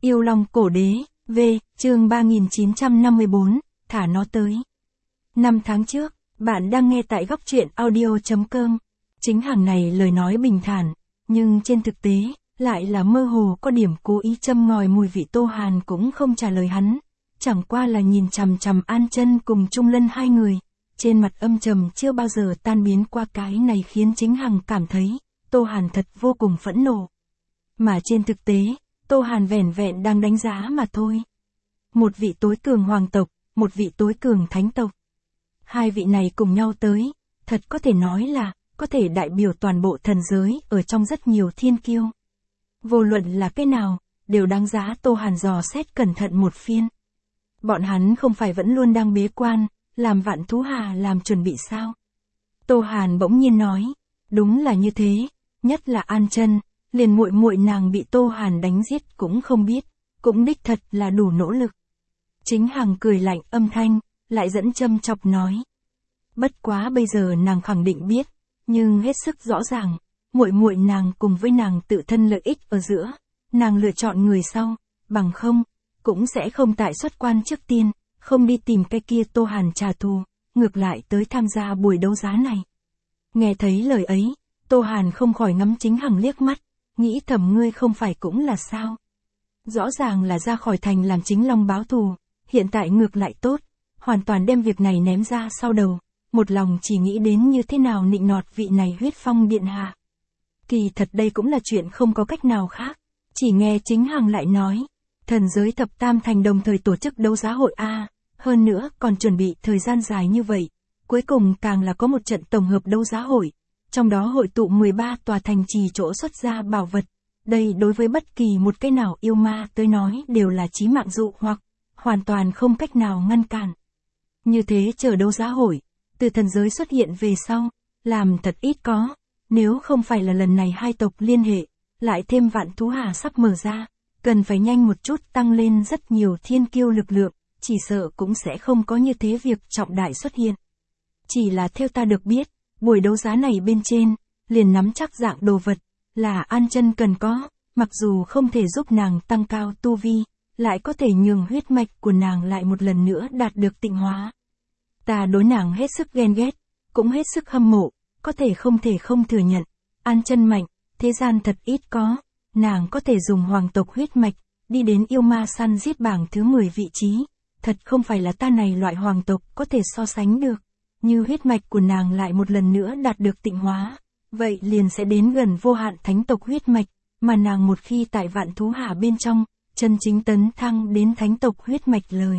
Yêu Long Cổ Đế, V, chương 3954, thả nó tới. 5 tháng trước, bạn đang nghe tại góc truyện audio.com. Chính hàng này lời nói bình thản, nhưng trên thực tế, lại là mơ hồ có điểm cố ý châm ngòi mùi vị. Tô Hàn cũng không trả lời hắn, chẳng qua là nhìn chằm chằm An Chân cùng Trung Lân hai người, trên mặt âm trầm chưa bao giờ tan biến qua. Cái này khiến chính Hằng cảm thấy, Tô Hàn thật vô cùng phẫn nộ. Mà trên thực tế, Tô Hàn vẻn vẹn đang đánh giá mà thôi. Một vị tối cường hoàng tộc, một vị tối cường thánh tộc. Hai vị này cùng nhau tới, thật có thể nói là, có thể đại biểu toàn bộ thần giới ở trong rất nhiều thiên kiêu. Vô luận là cái nào, đều đáng giá Tô Hàn dò xét cẩn thận một phiên. Bọn hắn không phải vẫn luôn đang bế quan, làm Vạn Thú Hà làm chuẩn bị sao? Tô Hàn bỗng nhiên nói, đúng là như thế, nhất là An Chân, liền muội muội nàng bị Tô Hàn đánh giết cũng không biết, cũng đích thật là đủ nỗ lực. Chính Hằng cười lạnh âm thanh, lại dẫn châm chọc nói. Bất quá bây giờ nàng khẳng định biết, nhưng hết sức rõ ràng, muội muội nàng cùng với nàng tự thân lợi ích ở giữa, nàng lựa chọn người sau, bằng không, cũng sẽ không tại xuất quan trước tiên, không đi tìm cái kia Tô Hàn trả thù, ngược lại tới tham gia buổi đấu giá này. Nghe thấy lời ấy, Tô Hàn không khỏi ngắm chính Hằng liếc mắt, nghĩ thầm ngươi không phải cũng là sao. Rõ ràng là ra khỏi thành làm chính long báo thù, hiện tại ngược lại tốt, hoàn toàn đem việc này ném ra sau đầu, một lòng chỉ nghĩ đến như thế nào nịnh nọt vị này Huyết Phong điện hạ. Kỳ thật đây cũng là chuyện không có cách nào khác, chỉ nghe chính Hằng lại nói, thần giới thập tam thành đồng thời tổ chức đấu giá hội A, hơn nữa còn chuẩn bị thời gian dài như vậy, cuối cùng càng là có một trận tổng hợp đấu giá hội, trong đó hội tụ 13 tòa thành trì chỗ xuất ra bảo vật. Đây đối với bất kỳ một cái nào yêu ma tới nói đều là chí mạng dụ hoặc, hoàn toàn không cách nào ngăn cản. Như thế chờ đấu giá hội, từ thần giới xuất hiện về sau, làm thật ít có, nếu không phải là lần này hai tộc liên hệ, lại thêm Vạn Thú Hà sắp mở ra, cần phải nhanh một chút tăng lên rất nhiều thiên kiêu lực lượng, chỉ sợ cũng sẽ không có như thế việc trọng đại xuất hiện. Chỉ là theo ta được biết, buổi đấu giá này bên trên, liền nắm chắc dạng đồ vật, là An Chân cần có, mặc dù không thể giúp nàng tăng cao tu vi, lại có thể nhường huyết mạch của nàng lại một lần nữa đạt được tịnh hóa. Ta đối nàng hết sức ghen ghét, cũng hết sức hâm mộ, có thể không thừa nhận, An Chân mạnh, thế gian thật ít có, nàng có thể dùng hoàng tộc huyết mạch, đi đến yêu ma săn giết bảng thứ 10 vị trí, thật không phải là ta này loại hoàng tộc có thể so sánh được, như huyết mạch của nàng lại một lần nữa đạt được tịnh hóa. Vậy liền sẽ đến gần vô hạn thánh tộc huyết mạch, mà nàng một khi tại Vạn Thú Hà bên trong, chân chính tấn thăng đến thánh tộc huyết mạch lời.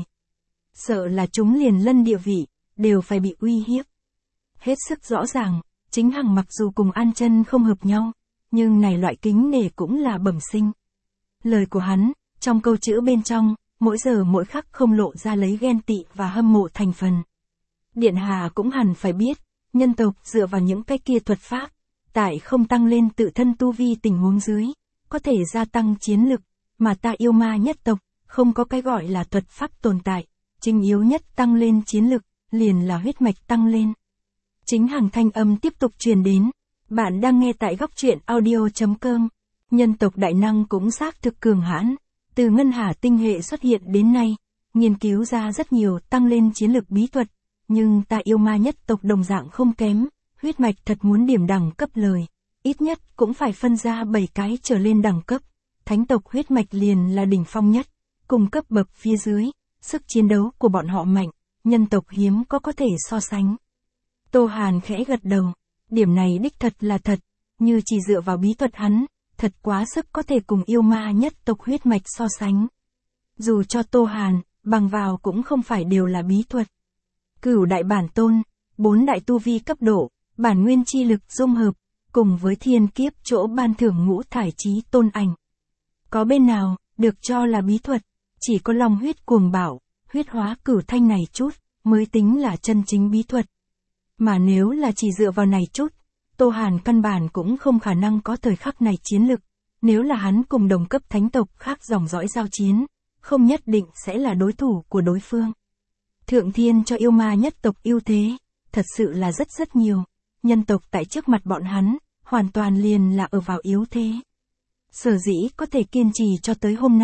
Sợ là chúng liền lân địa vị, đều phải bị uy hiếp. Hết sức rõ ràng, chính Hằng mặc dù cùng An Chân không hợp nhau, nhưng này loại kính nể cũng là bẩm sinh. Lời của hắn, trong câu chữ bên trong, mỗi giờ mỗi khắc không lộ ra lấy ghen tị và hâm mộ thành phần. Điện Hà cũng hẳn phải biết, nhân tộc dựa vào những cái kia thuật pháp, tại không tăng lên tự thân tu vi tình huống dưới, có thể gia tăng chiến lực, mà ta yêu ma nhất tộc, không có cái gọi là thuật pháp tồn tại, chính yếu nhất tăng lên chiến lực, liền là huyết mạch tăng lên. Chính Hằng thanh âm tiếp tục truyền đến, bạn đang nghe tại góc truyện audio.com, nhân tộc đại năng cũng xác thực cường hãn, từ Ngân Hà tinh hệ xuất hiện đến nay, nghiên cứu ra rất nhiều tăng lên chiến lực bí thuật, nhưng ta yêu ma nhất tộc đồng dạng không kém. Huyết mạch thật muốn điểm đẳng cấp lời, ít nhất cũng phải phân ra 7 cái trở lên đẳng cấp. Thánh tộc huyết mạch liền là đỉnh phong nhất, cùng cấp bậc phía dưới, sức chiến đấu của bọn họ mạnh, nhân tộc hiếm có thể so sánh. Tô Hàn khẽ gật đầu, điểm này đích thật là thật, như chỉ dựa vào bí thuật hắn, thật quá sức có thể cùng yêu ma nhất tộc huyết mạch so sánh. Dù cho Tô Hàn, bằng vào cũng không phải đều là bí thuật. Cửu đại bản tôn, 4 đại tu vi cấp độ, bản nguyên chi lực dung hợp, cùng với thiên kiếp chỗ ban thưởng ngũ thải chí tôn ảnh. Có bên nào, được cho là bí thuật, chỉ có long huyết cuồng bạo, huyết hóa cửu thanh này chút, mới tính là chân chính bí thuật. Mà nếu là chỉ dựa vào này chút, Tô Hàn căn bản cũng không khả năng có thời khắc này chiến lực, nếu là hắn cùng đồng cấp thánh tộc khác dòng dõi giao chiến, không nhất định sẽ là đối thủ của đối phương. Thượng thiên cho yêu ma nhất tộc ưu thế, thật sự là rất nhiều. Nhân tộc tại trước mặt bọn hắn, hoàn toàn liền là ở vào yếu thế. Sở dĩ có thể kiên trì cho tới hôm nay,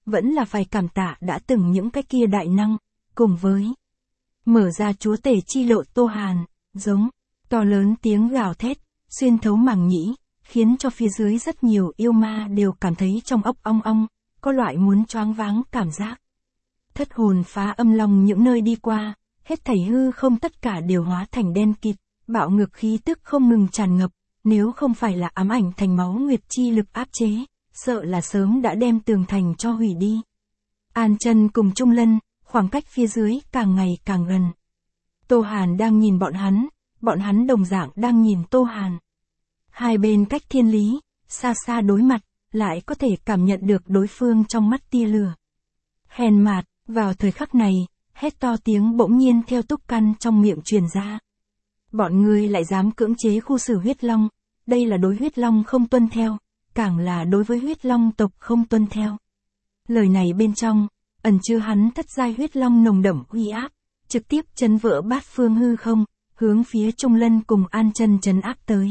vẫn là phải cảm tạ đã từng những cái kia đại năng, cùng với mở ra chúa tể chi lộ Tô Hàn, giống, to lớn tiếng gào thét, xuyên thấu màng nhĩ, khiến cho phía dưới rất nhiều yêu ma đều cảm thấy trong ốc ong ong, có loại muốn choáng váng cảm giác. Thất hồn phá âm long những nơi đi qua, hết thảy hư không tất cả đều hóa thành đen kịt, bạo ngược khí tức không ngừng tràn ngập, nếu không phải là ám ảnh thành máu nguyệt chi lực áp chế, sợ là sớm đã đem tường thành cho hủy đi. An Chân cùng Trung Lân, khoảng cách phía dưới càng ngày càng gần. Tô Hàn đang nhìn bọn hắn đồng dạng đang nhìn Tô Hàn. Hai bên cách thiên lý, xa xa đối mặt, lại có thể cảm nhận được đối phương trong mắt tia lửa. Hèn mạt, vào thời khắc này, hét to tiếng bỗng nhiên theo Túc Căn trong miệng truyền ra. Bọn ngươi lại dám cưỡng chế khu xử huyết long, đây là đối huyết long không tuân theo, càng là đối với huyết long tộc không tuân theo. Lời này bên trong, ẩn chứa hắn thất giai huyết long nồng đậm uy áp, trực tiếp chấn vỡ bát phương hư không, hướng phía Trung Lân cùng An Chân trấn áp tới.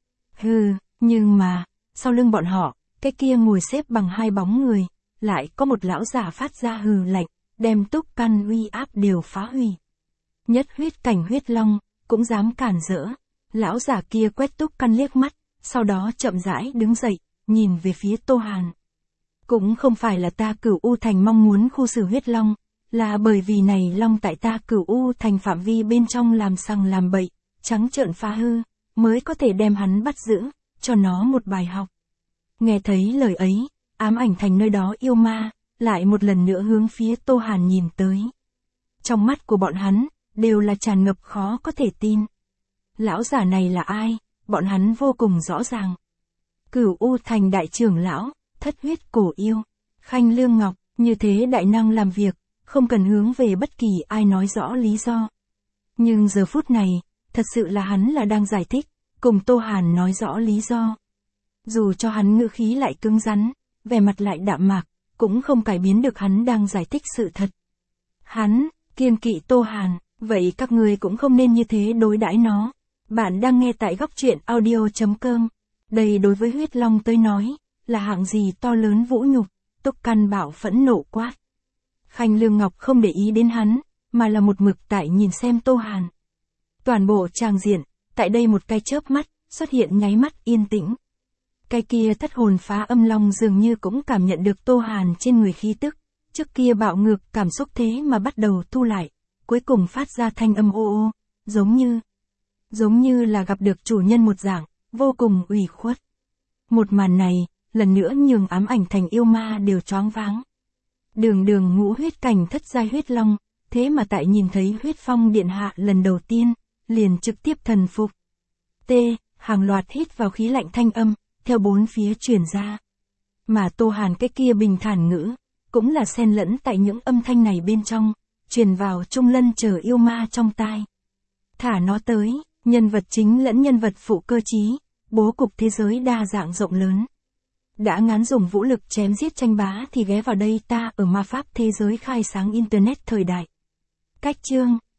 Hừ, nhưng mà, sau lưng bọn họ, cái kia ngồi xếp bằng hai bóng người, lại có một lão giả phát ra hừ lạnh, đem Túc Căn uy áp đều phá hủy. Nhất huyết cảnh huyết long, cũng dám cản rỡ. Lão giả kia quét Túc Căn liếc mắt, sau đó chậm rãi đứng dậy, nhìn về phía Tô Hàn. Cũng không phải là ta Cửu U Thành mong muốn khu xử huyết long, là bởi vì này long tại ta Cửu U Thành phạm vi bên trong làm sằng làm bậy, trắng trợn phá hư, mới có thể đem hắn bắt giữ, cho nó một bài học. Nghe thấy lời ấy, ám ảnh thành nơi đó yêu ma, lại một lần nữa hướng phía Tô Hàn nhìn tới. Trong mắt của bọn hắn, đều là tràn ngập khó có thể tin. Lão giả này là ai, bọn hắn vô cùng rõ ràng. Cửu U Thành đại trưởng lão, thất huyết cổ yêu, Khanh Lương Ngọc, như thế đại năng làm việc, không cần hướng về bất kỳ ai nói rõ lý do. Nhưng giờ phút này, thật sự là hắn là đang giải thích, cùng Tô Hàn nói rõ lý do. Dù cho hắn ngữ khí lại cứng rắn, vẻ mặt lại đạm mạc, cũng không cải biến được hắn đang giải thích sự thật. Hắn, kiêng kỵ Tô Hàn, vậy các người cũng không nên như thế đối đãi nó. Bạn đang nghe tại góc truyện audio.com. Đây đối với huyết long tới nói, là hạng gì to lớn vũ nhục, Túc Căn bạo phẫn nộ quát. Khanh Lương Ngọc không để ý đến hắn, mà là một mực tại nhìn xem Tô Hàn. Toàn bộ tràng diện, tại đây một cái chớp mắt, xuất hiện nháy mắt yên tĩnh. Cái kia thất hồn phá âm long dường như cũng cảm nhận được Tô Hàn trên người khí tức, trước kia bạo ngược cảm xúc thế mà bắt đầu thu lại, cuối cùng phát ra thanh âm ô ô, giống như là gặp được chủ nhân một dạng, vô cùng ủy khuất. Một màn này, lần nữa nhường ám ảnh thành yêu ma đều choáng váng. Đường ngũ huyết cảnh thất giai huyết long, thế mà tại nhìn thấy huyết phong điện hạ lần đầu tiên, liền trực tiếp thần phục. Hàng loạt hít vào khí lạnh thanh âm, theo bốn phía truyền ra. Mà Tô Hàn cái kia bình thản ngữ, cũng là xen lẫn tại những âm thanh này bên trong, truyền vào Trung Lân chờ yêu ma trong tai. Thả nó tới, nhân vật chính lẫn nhân vật phụ cơ trí, bố cục thế giới đa dạng rộng lớn. Đã ngán dùng vũ lực chém giết tranh bá thì ghé vào đây ta ở ma pháp thế giới khai sáng internet thời đại. Cách chương